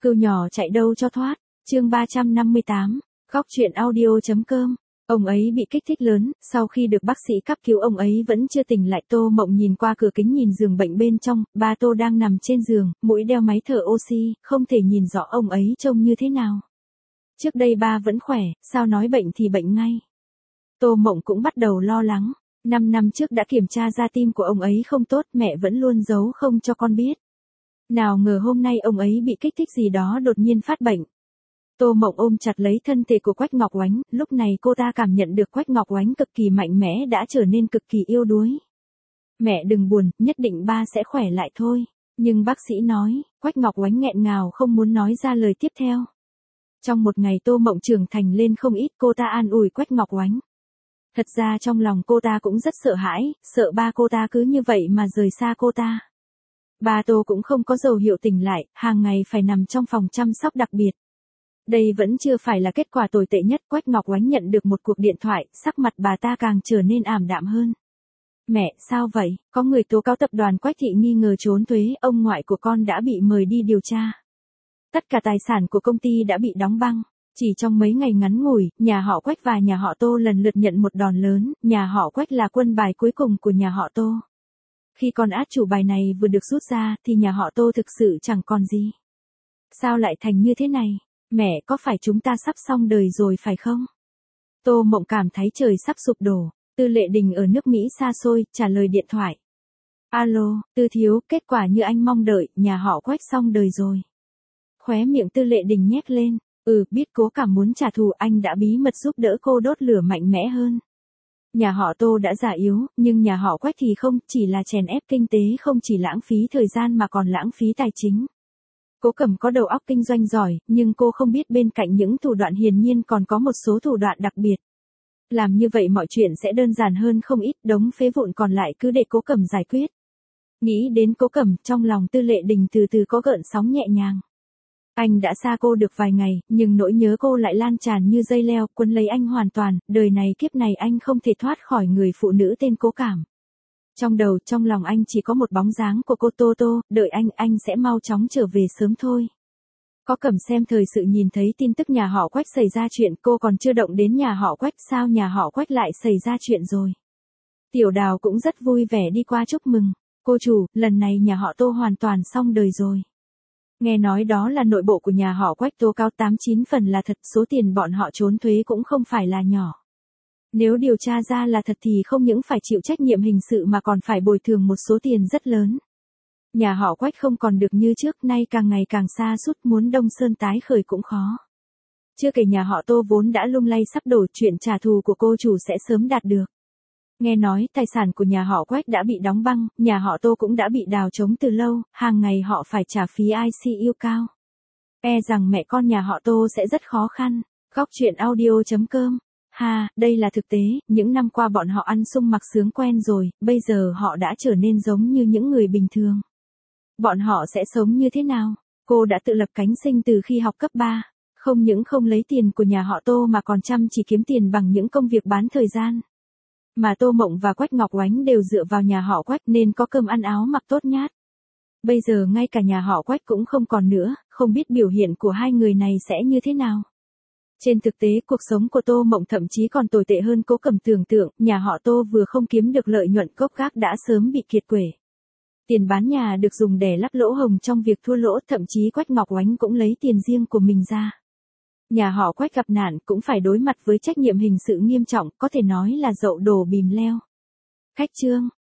Cừu nhỏ chạy đâu cho thoát, chương 358, góc truyện audio.com. Ông ấy bị kích thích lớn, sau khi được bác sĩ cấp cứu ông ấy vẫn chưa tỉnh lại. Tô Mộng nhìn qua cửa kính nhìn giường bệnh bên trong, ba Tô đang nằm trên giường, mũi đeo máy thở oxy, không thể nhìn rõ ông ấy trông như thế nào. Trước đây ba vẫn khỏe, sao nói bệnh thì bệnh ngay. Tô Mộng cũng bắt đầu lo lắng, 5 năm trước đã kiểm tra ra tim của ông ấy không tốt, mẹ vẫn luôn giấu không cho con biết. Nào ngờ hôm nay ông ấy bị kích thích gì đó đột nhiên phát bệnh. Tô Mộng ôm chặt lấy thân thể của Quách Ngọc Oánh, lúc này cô ta cảm nhận được Quách Ngọc Oánh cực kỳ mạnh mẽ đã trở nên cực kỳ yếu đuối. Mẹ đừng buồn, nhất định ba sẽ khỏe lại thôi. Nhưng bác sĩ nói, Quách Ngọc Oánh nghẹn ngào không muốn nói ra lời tiếp theo. Trong một ngày Tô Mộng trưởng thành lên không ít, cô ta an ủi Quách Ngọc Oánh. Thật ra trong lòng cô ta cũng rất sợ hãi, sợ ba cô ta cứ như vậy mà rời xa cô ta. Ba Tô cũng không có dấu hiệu tỉnh lại, hàng ngày phải nằm trong phòng chăm sóc đặc biệt. Đây vẫn chưa phải là kết quả tồi tệ nhất. Quách Ngọc Oánh nhận được một cuộc điện thoại, sắc mặt bà ta càng trở nên ảm đạm hơn. Mẹ, sao vậy? Có người tố cáo tập đoàn Quách Thị nghi ngờ trốn thuế, ông ngoại của con đã bị mời đi điều tra. Tất cả tài sản của công ty đã bị đóng băng. Chỉ trong mấy ngày ngắn ngủi, nhà họ Quách và nhà họ Tô lần lượt nhận một đòn lớn, nhà họ Quách là quân bài cuối cùng của nhà họ Tô. Khi con át chủ bài này vừa được rút ra thì nhà họ Tô thực sự chẳng còn gì. Sao lại thành như thế này? Mẹ, có phải chúng ta sắp xong đời rồi phải không? Tô Mộng cảm thấy trời sắp sụp đổ. Tư Lệ Đình ở nước Mỹ xa xôi, trả lời điện thoại. Alo, Tư thiếu, kết quả như anh mong đợi, nhà họ Quách xong đời rồi. Khóe miệng Tư Lệ Đình nhếch lên. Biết Cố Cảm muốn trả thù, anh đã bí mật giúp đỡ cô đốt lửa mạnh mẽ hơn. Nhà họ Tô đã già yếu, nhưng nhà họ Quách thì không, chỉ là chèn ép kinh tế, không chỉ lãng phí thời gian mà còn lãng phí tài chính. Cố Cẩm có đầu óc kinh doanh giỏi, nhưng cô không biết bên cạnh những thủ đoạn hiển nhiên còn có một số thủ đoạn đặc biệt. Làm như vậy mọi chuyện sẽ đơn giản hơn không ít, đống phế vụn còn lại cứ để Cố Cẩm giải quyết. Nghĩ đến Cố Cẩm, trong lòng Tư Lệ Đình từ từ có gợn sóng nhẹ nhàng. Anh đã xa cô được vài ngày, nhưng nỗi nhớ cô lại lan tràn như dây leo, quấn lấy anh hoàn toàn, đời này kiếp này anh không thể thoát khỏi người phụ nữ tên Cố Cảm. Trong đầu, trong lòng anh chỉ có một bóng dáng của cô Tô Tô, đợi anh sẽ mau chóng trở về sớm thôi. Có Cẩm xem thời sự nhìn thấy tin tức nhà họ Quách xảy ra chuyện, cô còn chưa động đến nhà họ Quách, sao nhà họ Quách lại xảy ra chuyện rồi. Tiểu Đào cũng rất vui vẻ đi qua chúc mừng, cô chủ, lần này nhà họ Tô hoàn toàn xong đời rồi. Nghe nói đó là nội bộ của nhà họ Quách tố cáo 89 phần là thật, số tiền bọn họ trốn thuế cũng không phải là nhỏ. Nếu điều tra ra là thật thì không những phải chịu trách nhiệm hình sự mà còn phải bồi thường một số tiền rất lớn. Nhà họ Quách không còn được như trước, nay càng ngày càng xa sút, muốn Đông Sơn tái khởi cũng khó. Chưa kể nhà họ Tô vốn đã lung lay sắp đổ, chuyện trả thù của cô chủ sẽ sớm đạt được. Nghe nói tài sản của nhà họ Quách đã bị đóng băng, nhà họ Tô cũng đã bị đào trống từ lâu, hàng ngày họ phải trả phí ICU cao. E rằng mẹ con nhà họ Tô sẽ rất khó khăn. Góc truyện audio.com. Đây là thực tế, những năm qua bọn họ ăn sung mặc sướng quen rồi, bây giờ họ đã trở nên giống như những người bình thường. Bọn họ sẽ sống như thế nào? Cô đã tự lập cánh sinh từ khi học cấp 3, không những không lấy tiền của nhà họ Tô mà còn chăm chỉ kiếm tiền bằng những công việc bán thời gian. Mà Tô Mộng và Quách Ngọc Oánh đều dựa vào nhà họ Quách nên có cơm ăn áo mặc tốt nhát. Bây giờ ngay cả nhà họ Quách cũng không còn nữa, không biết biểu hiện của hai người này sẽ như thế nào. Trên thực tế cuộc sống của Tô Mộng thậm chí còn tồi tệ hơn Cố Cẩm tưởng tượng, nhà họ Tô vừa không kiếm được lợi nhuận gốc gác đã sớm bị kiệt quệ. Tiền bán nhà được dùng để lấp lỗ hổng trong việc thua lỗ, thậm chí Quách Ngọc Oánh cũng lấy tiền riêng của mình ra. Nhà họ Quách gặp nạn cũng phải đối mặt với trách nhiệm hình sự nghiêm trọng, có thể nói là dậu đổ bìm leo. Khách trương,